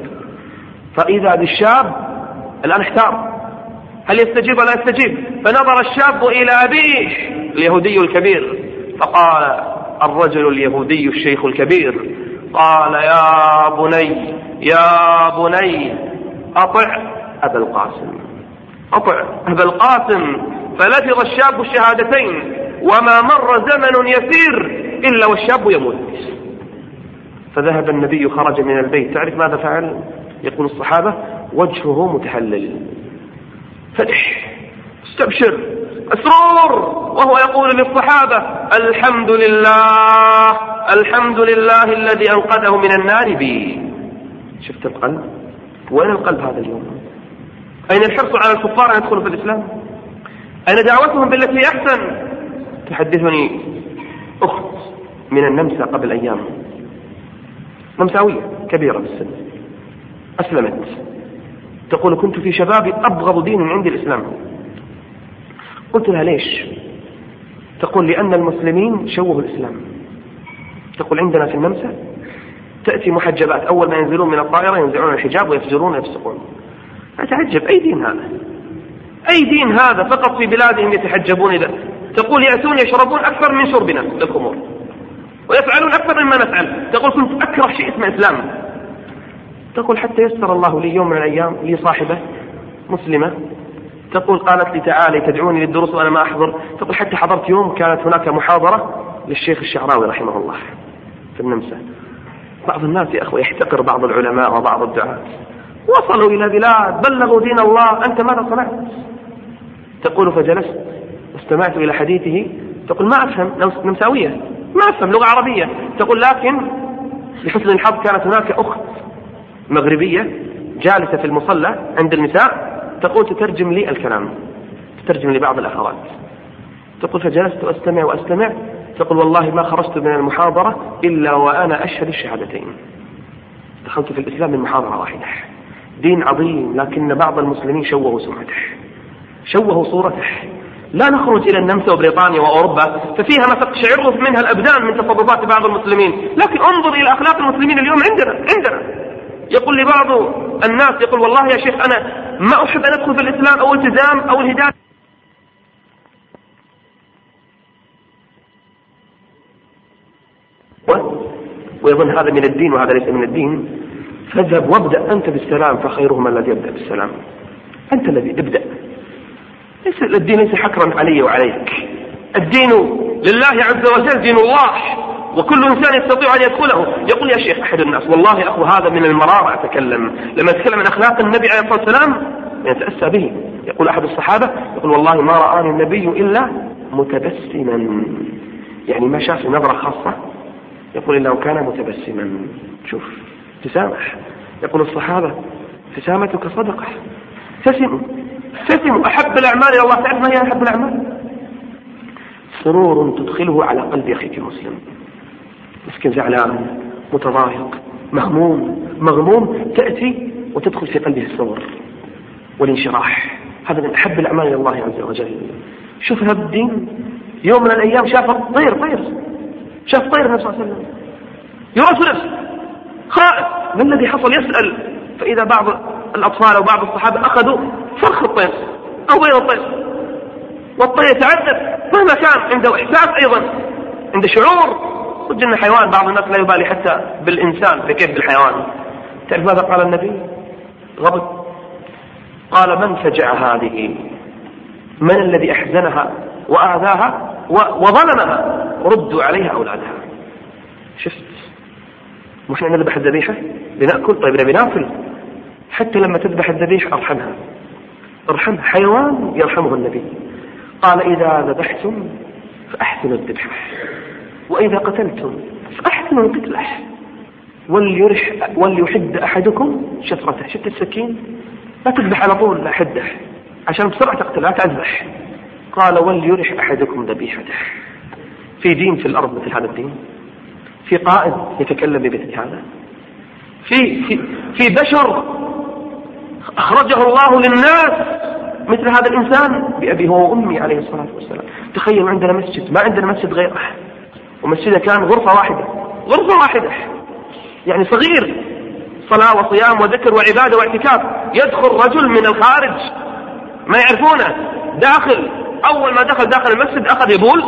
فإذا بالشاب الآن احتار هل يستجيب ولا يستجيب، فنظر الشاب إلى أبيه اليهودي الكبير فقال الرجل اليهودي الشيخ الكبير قال يا بني يا بني أطع أبا القاسم أطع أبا القاسم. فلفظ الشاب الشهادتين وما مر زمن يسير إلا والشاب يموت. فذهب النبي خرج من البيت، تعرف ماذا فعل؟ يقول الصحابة وجهه متحلل فرح استبشر مسرور، وهو يقول للصحابة الحمد لله الحمد لله الذي أنقذه من النار بي. شفت القلب؟ وين القلب هذا اليوم؟ أين الحرص على الكفار أن يدخلوا في الإسلام؟ أين دعوتهم بالتي أحسن؟ تحدثني أخت من النمسا قبل أيام، نمساوية كبيرة بالسن، أسلمت، تقول كنت في شبابي أبغض دين من عند الإسلام. قلت لها ليش؟ تقول لأن المسلمين شوهوا الإسلام. تقول عندنا في النمسا تأتي محجبات أول ما ينزلون من الطائرة ينزعون الحجاب ويفجرون ويفسقون. أتعجب، أي دين هذا؟ أي دين هذا؟ فقط في بلادهم يتحجبون. إذا تقول يأتون يشربون أكثر من شربنا للخمور ويفعلون أكثر مما نفعل. تقول كنت أكره شيء اسمه إسلام. تقول حتى يسر الله لي يوم من الأيام لي صاحبة مسلمة، تقول قالت لي تعالي تدعوني للدروس وأنا ما أحضر. تقول حتى حضرت يوم كانت هناك محاضرة للشيخ الشعراوي رحمه الله في النمسا. بعض الناس يا أخوة يحتقر بعض العلماء وبعض الدعاة، وصلوا إلى بلاد بلغوا دين الله، أنت ماذا صنعت؟ تقول فجلست واستمعت إلى حديثه. تقول ما أفهم، نمساوية ما أفهم لغة عربية. تقول لكن لحسن الحظ كانت هناك أخت مغربية جالسة في المصلى عند النساء، تقول تترجم لي الكلام، تترجم لي بعض الأخوات. تقول فجلست وأستمع وأستمع. تقول والله ما خرجت من المحاضرة إلا وأنا أشهد الشهادتين. دخلت في الإسلام من محاضرة واحدة. دين عظيم، لكن بعض المسلمين شوهوا سمعته، شوهوا صورته. لا نخرج إلى النمسا وبريطانيا وأوروبا ففيها ما تقشعر منها الأبدان من تصرفات بعض المسلمين، لكن انظر إلى أخلاق المسلمين اليوم عندنا عندنا يقول لي بعض الناس، يقول والله يا شيخ أنا ما أحب أن أدخل في الإسلام أو التزام أو الهداية، ويظن هذا من الدين وهذا ليس من الدين. فاذهب وابدأ أنت بالسلام فخيرهم الذي يبدأ بالسلام. أنت الذي ابدأ. ليس الدين ليس حكرا علي وعليك، الدين لله عز وجل، دين الله، وكل إنسان يستطيع أن يدخله. يقول يا شيخ أحد الناس والله يا أخو هذا من المرارة أتكلم لما أتكلم عن أخلاق النبي عليه الصلاة والسلام يتأسى به. يقول أحد الصحابة يقول والله ما رآني النبي إلا متبسما، يعني ما شاف نظرة خاصة يقول إلا وكان متبسما. شوف تسامح. يقول الصحابة ابتسامتك صدقة، ابتسموا ابتسموا. أحب الأعمال إلى الله، تعرف ما هي أحب الأعمال؟ سرور تدخله على قلب أخيك المسلم، مسكين زعلان متضايق مهموم مغموم، تأتي وتدخل في قلبه السرور والانشراح. هذا من أحب الأعمال إلى الله عز وجل. شوف هذا الدين. يوم من الأيام شاف طير طير شاف طير النبي صلى الله عليه وسلم يراسل نفسه خائف ما الذي حصل، يسأل، فإذا بعض الأطفال أو بعض الصحابة أخذوا فرخ الطير أو بيض الطير، والطير يتعذب مهما كان عنده إحساس أيضا عنده شعور. وجدنا حيوان، بعض الناس لا يبالي حتى بالإنسان فكيف بالحيوان. تعرف ماذا قال النبي؟ غضب، قال من فجع هذه؟ من الذي أحزنها وآذاها وظلمها؟ ردوا عليها أولادها. شفت؟ مش نذبح الذبيحة بنأكل؟ طيب نبي ناكل. حتى لما تذبح الذبيحة أرحمها أرحمها، حيوان يرحمه النبي. قال إذا ذبحتم فأحسنوا الذبح، وإذا قتلتم فأحسنوا القتلة، وليرح وليحد أحدكم شفرته. شفت السكين؟ لا تذبح على طول، لا حده عشان بسرعة تقتل، لا تعذبح. قال وليرح أحدكم ذبيحته. في دين في الأرض مثل هذا الدين؟ في قائد يتكلم بمثل هذا؟ في في في بشر أخرجه الله للناس مثل هذا الإنسان بأبي هو وأمي عليه الصلاة والسلام. تخيل عندنا مسجد، ما عندنا مسجد غيره، ومسجده كان غرفة واحدة غرفة واحدة يعني صغير، صلاة وصيام وذكر وعبادة واعتكاف. يدخل رجل من الخارج ما يعرفونه داخل، أول ما دخل داخل المسجد أخذ يبول،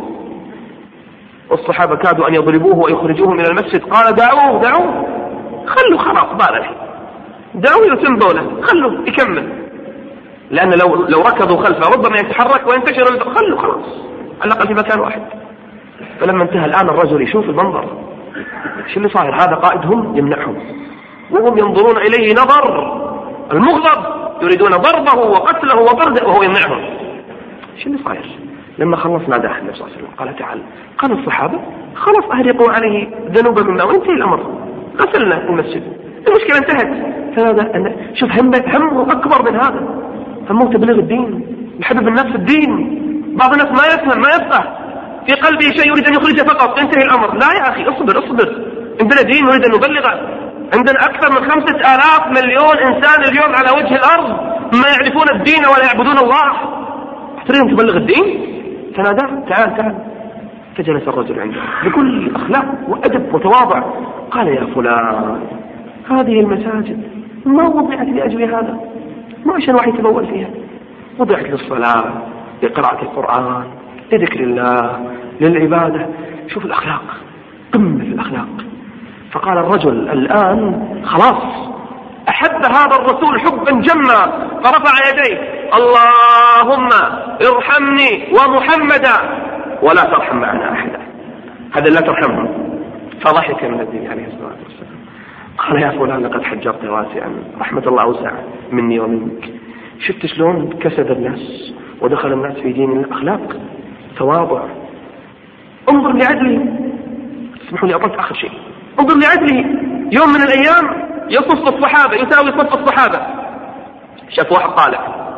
والصحابة كادوا أن يضربوه ويخرجوه من المسجد. قال دعوه دعوه خلوا خلاص بالله، دعوه يتم بوله، خلوا يكمل، لأن لو لو ركضوا خلفه ربما يتحرك وينتشر، خلوا خلاص على الأقل في مكان واحد. فلما انتهى الآن الرجل يشوف المنظر، شو اللي صاير؟ هذا قائدهم يمنعهم وهم ينظرون إليه نظر المغضب، يريدون ضربه وقتله وطرده وهو يمنعهم. شو اللي صاير؟ لما خلص ناداه النبي صلى الله عليه وسلم قال تعال. قال الصحابة خلص أهرقوا عليه ذنوبا مما، وانتهي الأمر، غسلنا المسجد، المشكلة انتهت. فهذا شوف همه همه أكبر من هذا، همه تبليغ الدين، يحبب الناس في الدين. بعض الناس ما يفهم ما يفقه، في قلبه شيء يريد أن يخرجه فقط ينتهي الأمر. لا يا أخي، اصبر اصبر، عندنا دين نريد أن نبلغه. عندنا أكثر من خمسة آلاف مليون إنسان اليوم على وجه الأرض ما يعرفون الدين ولا يعبدون الله. تريد أن تبلغ الدين؟ تنادى تعال تعال. فجلس الرجل عنده بكل أخلاق وأدب وتواضع. قال يا فلان، هذه المساجد ما وضعت لأجل هذا، ما عشان واحد يتبول فيها، وضعت للصلاة، لقراءة القرآن، لذكر الله، للعبادة. شوف الأخلاق، قمة في الأخلاق. فقال الرجل الآن خلاص أحب هذا الرسول حبا جما، فرفع يديه اللهم ارحمني ومحمدا ولا ترحم معنا أحدا. هذا لا ترحمه. فضحك النبي عليه الصلاة والسلام قال يا فلان لقد حجرت واسعا، رحمة الله أوسع مني ومنك. شفت شلون كسب الناس ودخل الناس في دين الأخلاق، تواضع. انظر لعدله. اسمحوا لي أطلت آخر شيء. انظر لعدله، يوم من الأيام يصف الصحابة، يساوي صف الصحابة. شاف واحد طالع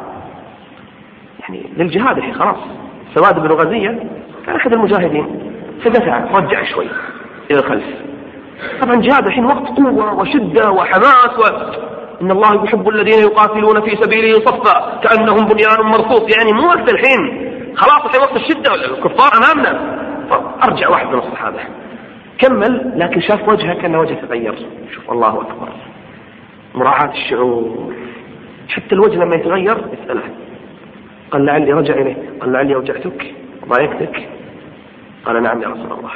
يعني للجهاد الحين خلاص، سواد بن غزية كان أحد المجاهدين، فدفع رجع شوي إلى الخلف. طبعا جهاد الحين وقت قوة وشدة وحماس و... إن الله يحب الذين يقاتلون في سبيله صفا كأنهم بنيان مرصوص. يعني مو وقت الحين، خلاص الحين وقت الشدة والكفار أمامنا. فأرجع واحد من الصحابة كمل، لكن شاف وجهه كأن وجهه تغير. شوف الله أكبر، مراعاة الشعور. حتى الوجه لما يتغير يسأله، قال لعلي رجع إليه، قال لعلي أوجعتك ضايقتك؟ قال نعم يا رسول الله.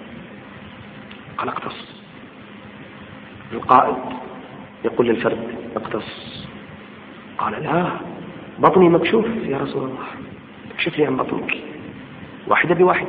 قال اقتص. القائد يقول للفرد اقتص. قال لا، بطني مكشوف يا رسول الله، اكشف لي عن بطنك واحدة بواحدة.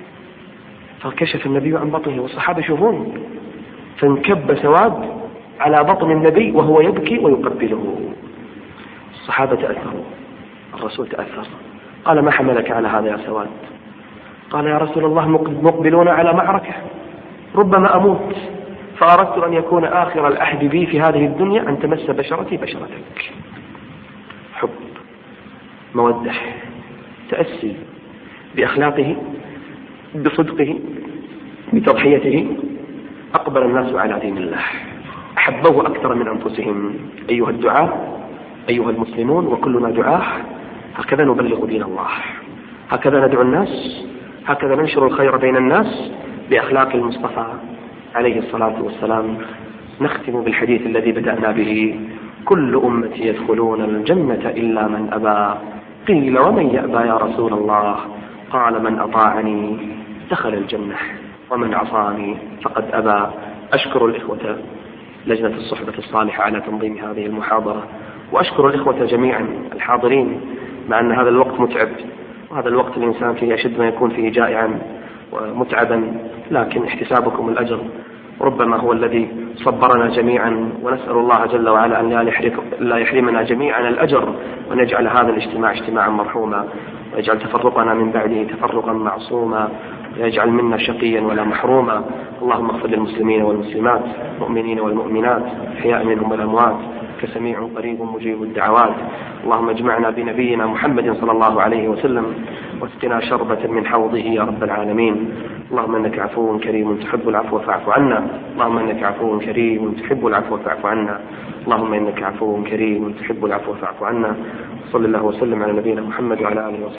فكشف النبي عن بطنه والصحابة يشوفون، فانكب سواد على بطن النبي وهو يبكي ويقبله. الصحابة تأثروا، الرسول تأثر. قال ما حملك على هذا يا سواد؟ قال يا رسول الله مقبلون على معركة، ربما أموت، فأردت أن يكون آخر الأحد بي في هذه الدنيا أن تمس بشرتي بشرتك. حب، مودة، تأسي بأخلاقه، بصدقه، بتضحيته. أقبل الناس على دين الله، أحبوه أكثر من أنفسهم. أيها الدعاة، أيها المسلمون، وكلنا دعاة، هكذا نبلغ دين الله، هكذا ندعو الناس، هكذا ننشر الخير بين الناس بأخلاق المصطفى عليه الصلاة والسلام. نختم بالحديث الذي بدأنا به: كل أمتي يدخلون الجنة إلا من أبى. قيل ومن يأبى يا رسول الله؟ قال من أطاعني دخل الجنة ومن عصاني فقد أبى. أشكر الإخوة لجنة الصحبة الصالحة على تنظيم هذه المحاضرة، وأشكر الإخوة جميعا الحاضرين، مع أن هذا الوقت متعب، وهذا الوقت الإنسان فيه أشد ما يكون فيه جائعا ومتعبا، لكن احتسابكم الأجر ربما هو الذي صبرنا جميعا. ونسأل الله جل وعلا أن لا يحرمنا جميعا الأجر، وأن يجعل هذا الاجتماع اجتماعا مرحوما، ويجعل تفرقنا من بعده تفرقا معصوما، ويجعل منا شقيا ولا محروما. اللهم اغفر للمسلمين والمسلمات، المؤمنين والمؤمنات، الأحياء منهم والأموات، كسميع قريب مجيب الدعوات. اللهم اجمعنا بنبينا محمد صلى الله عليه وسلم، واسقنا شربة من حوضه يا رب العالمين. اللهم انك عفو كريم تحب العفو فاعف عنا. اللهم انك عفو كريم تحب العفو فاعف عنا. اللهم انك عفو كريم تحب العفو فاعف عنا. صلى الله وسلم على نبينا محمد وعلى آله وصحبه.